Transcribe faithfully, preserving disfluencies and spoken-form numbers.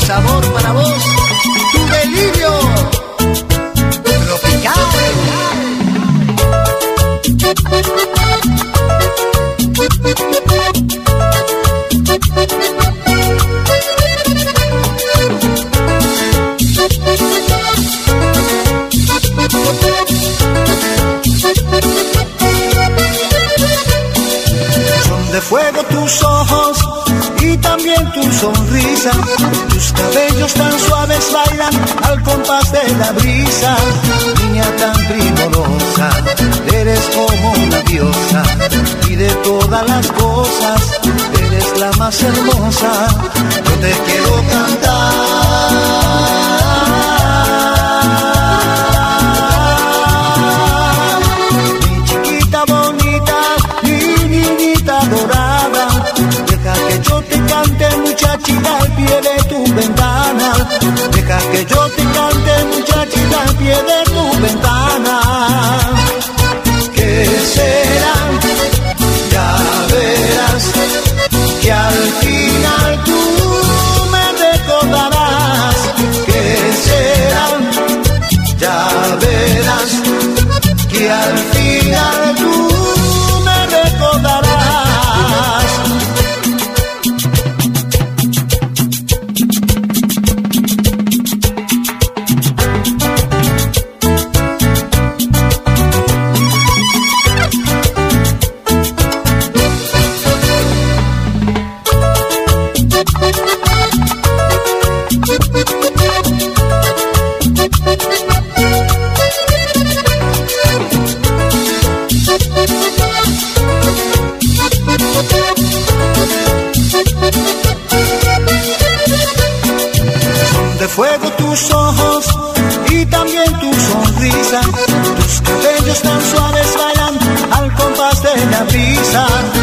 sabor para vos, tu delirio tropical. Son de fuego tus ojos y también tu sonrisa, tus cabellos tan suaves bailan al compás de la brisa. Niña tan primorosa, eres como una diosa, y de todas las cosas eres la más hermosa. Yo te quiero cantar, mi chiquita bonita, mi niñita dorada. Deja que yo te cante, muchachita, al pie de tu ventana. Deja que yo te cante, muchachita, al pie de tu ventana. ¿Qué será? Ya verás que al final tú me recordarás. ¿Qué será? Ya verás que al final tú me recordarás. Fuego tus ojos y también tu sonrisa, tus cabellos tan suaves bailan al compás de la brisa.